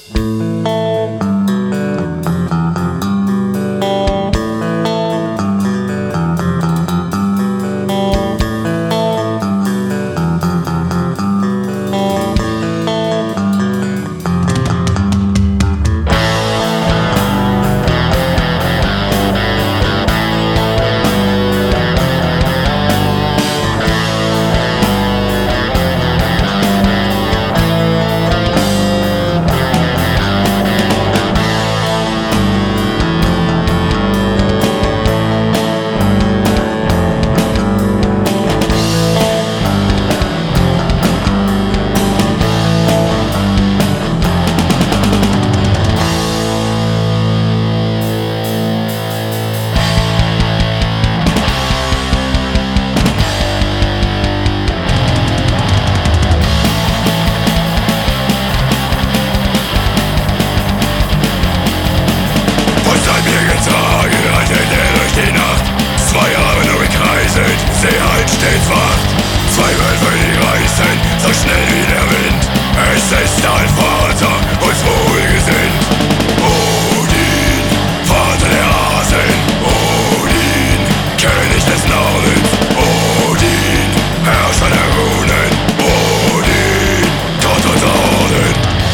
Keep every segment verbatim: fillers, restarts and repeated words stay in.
stets wacht. Zwei Wölfe, die reißen, so schnell wie der Wind. Es ist dein Vater, uns wohlgesinnt. Odin, Vater der Asen. Odin, König des Nordens. Odin, Herrscher der Runen. Odin, Gott unser Orden.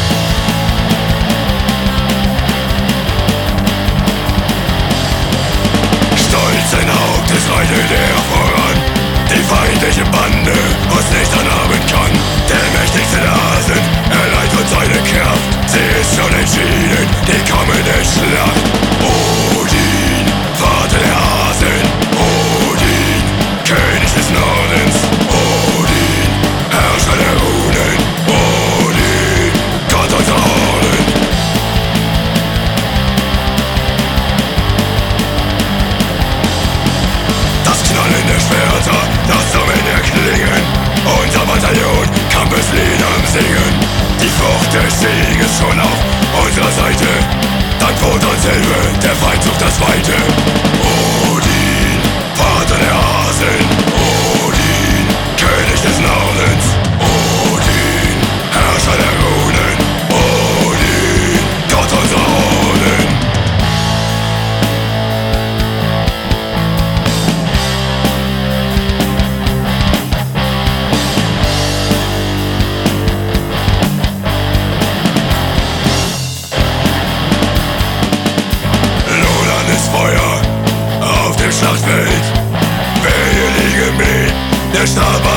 Stolzen Hauptes reitet er voran. Die feindliche Bande uns nicht anhaben kann. Der mächtigste der Asen, er leiht uns seine Kraft. Sie ist schon entschieden, die kommende Schlacht. Odin, Vater der Asen. Odin, König des Nordens. Odin, Herrscher der Runen. Odin, Gott unser Orden. Das Knallen der Schwerter, das Summen der Klingen. Unser Bataillon Kampfeslied am Singen. Die Frucht des Sieges schon auf unserer Seite. Dank Brot und Hilfe, der Feind sucht das Weite. Odin, Vater der Asen. Odin, König des Nordens. Odin, Herrscher der Runen. Odin, Gott unser Orden. Feuer auf dem Schlachtfeld. Wir hier liegen mit der Stab